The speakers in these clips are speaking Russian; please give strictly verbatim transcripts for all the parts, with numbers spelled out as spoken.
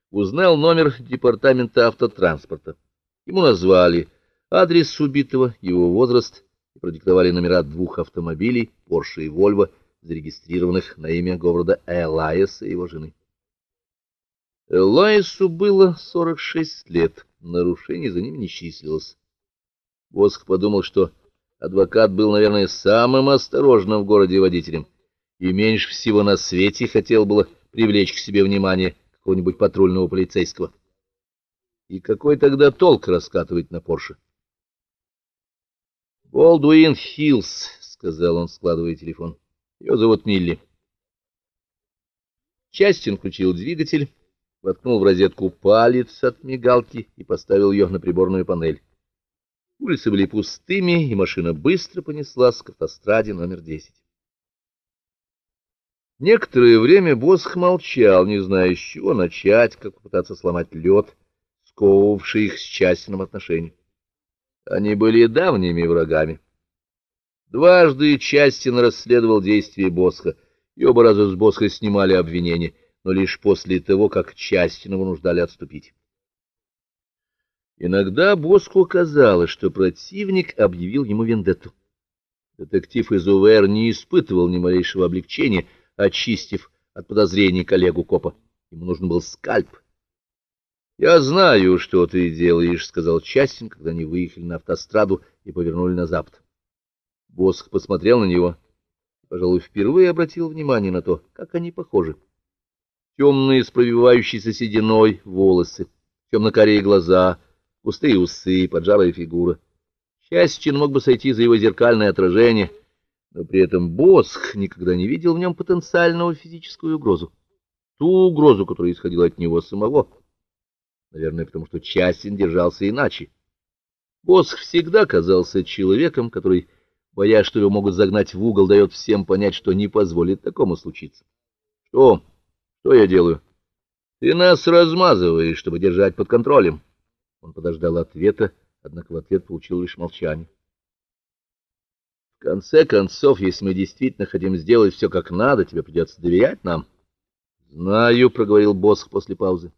узнал номер департамента автотранспорта. Ему назвали адрес убитого, его возраст и продиктовали номера двух автомобилей, Порше и Вольво, зарегистрированных на имя Говарда Элайеса и его жены. Элайесу было сорок шесть лет, нарушений за ним не числилось. Босх подумал, что адвокат был, наверное, самым осторожным в городе водителем, и меньше всего на свете хотел было привлечь к себе внимание какого-нибудь патрульного полицейского. И какой тогда толк раскатывать на Порше? «Болдуин Хиллс», — сказал он, складывая телефон. «Ее зовут Милли». Частин включил двигатель, воткнул в розетку палец от мигалки и поставил ее на приборную панель. Улицы были пустыми, и машина быстро понеслась к автостраде номер десять. Некоторое время Босх молчал, не зная, с чего начать, как попытаться сломать лед, сковывавший их с Частином отношения. Они были давними врагами. Дважды Частин расследовал действия Босха, и оба раза с Босха снимали обвинения, но лишь после того, как Частина вынуждали отступить. Иногда Босху казалось, что противник объявил ему вендетту. Детектив из УВР не испытывал ни малейшего облегчения, очистив от подозрений коллегу-копа. Ему нужен был скальп. «Я знаю, что ты делаешь», — сказал Частин, когда они выехали на автостраду и повернули на запад. Босх посмотрел на него и, пожалуй, впервые обратил внимание на то, как они похожи. Темные с пробивающейся сединой волосы, темно-карие глаза, густые усы, поджарая фигура. Частин мог бы сойти за его зеркальное отражение, но при этом Босх никогда не видел в нем потенциальную физическую угрозу. Ту угрозу, которая исходила от него самого. Наверное, потому что Частин держался иначе. Босх всегда казался человеком, который, боясь, что его могут загнать в угол, дает всем понять, что не позволит такому случиться. — Что? Что я делаю? — Ты нас размазываешь, чтобы держать под контролем. Он подождал ответа, однако в ответ получил лишь молчание. — В конце концов, если мы действительно хотим сделать все как надо, тебе придется доверять нам. — Знаю, — проговорил Босх после паузы.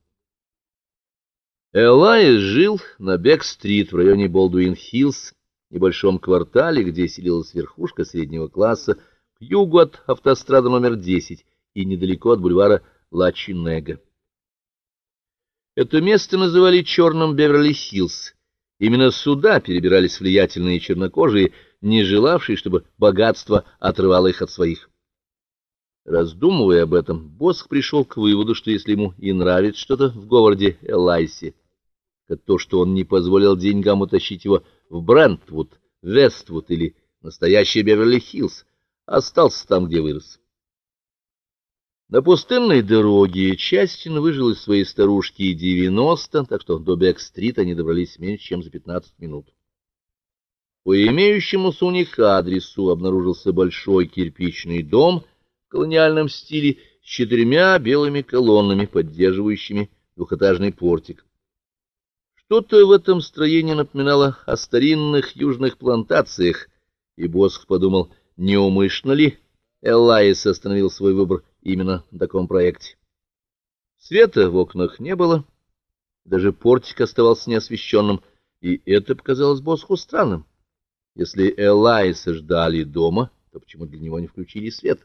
Элайес жил на Бек-стрит в районе Болдуин-Хиллз, небольшом квартале, где селилась верхушка среднего класса, к югу от автострады номер десять и недалеко от бульвара Ла-Чинега. Это место называли черным Беверли-Хиллз. Именно сюда перебирались влиятельные чернокожие, не желавшие, чтобы богатство отрывало их от своих. Раздумывая об этом, Босх пришел к выводу, что если ему и нравится что-то в Говарде Элайсе, как то, что он не позволил деньгам утащить его в Брентвуд, Вествуд или настоящий Беверли-Хиллз, остался там, где вырос. На пустынной дороге Частин выжил из своей старушки девяносто, так что до Бек-стрит они добрались меньше, чем за пятнадцать минут. По имеющемуся у них адресу обнаружился большой кирпичный дом в колониальном стиле с четырьмя белыми колоннами, поддерживающими двухэтажный портик. Что-то в этом строении напоминало о старинных южных плантациях, и Босх подумал, неумышленно ли Элайес остановил свой выбор именно на таком проекте. Света в окнах не было, даже портик оставался неосвещенным, и это показалось Босху странным. Если Элайеса ждали дома, то почему для него не включили свет?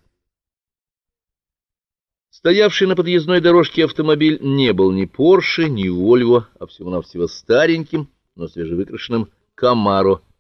Стоявший на подъездной дорожке автомобиль не был ни Порше, ни Вольво, а всего-навсего стареньким, но свежевыкрашенным Камаро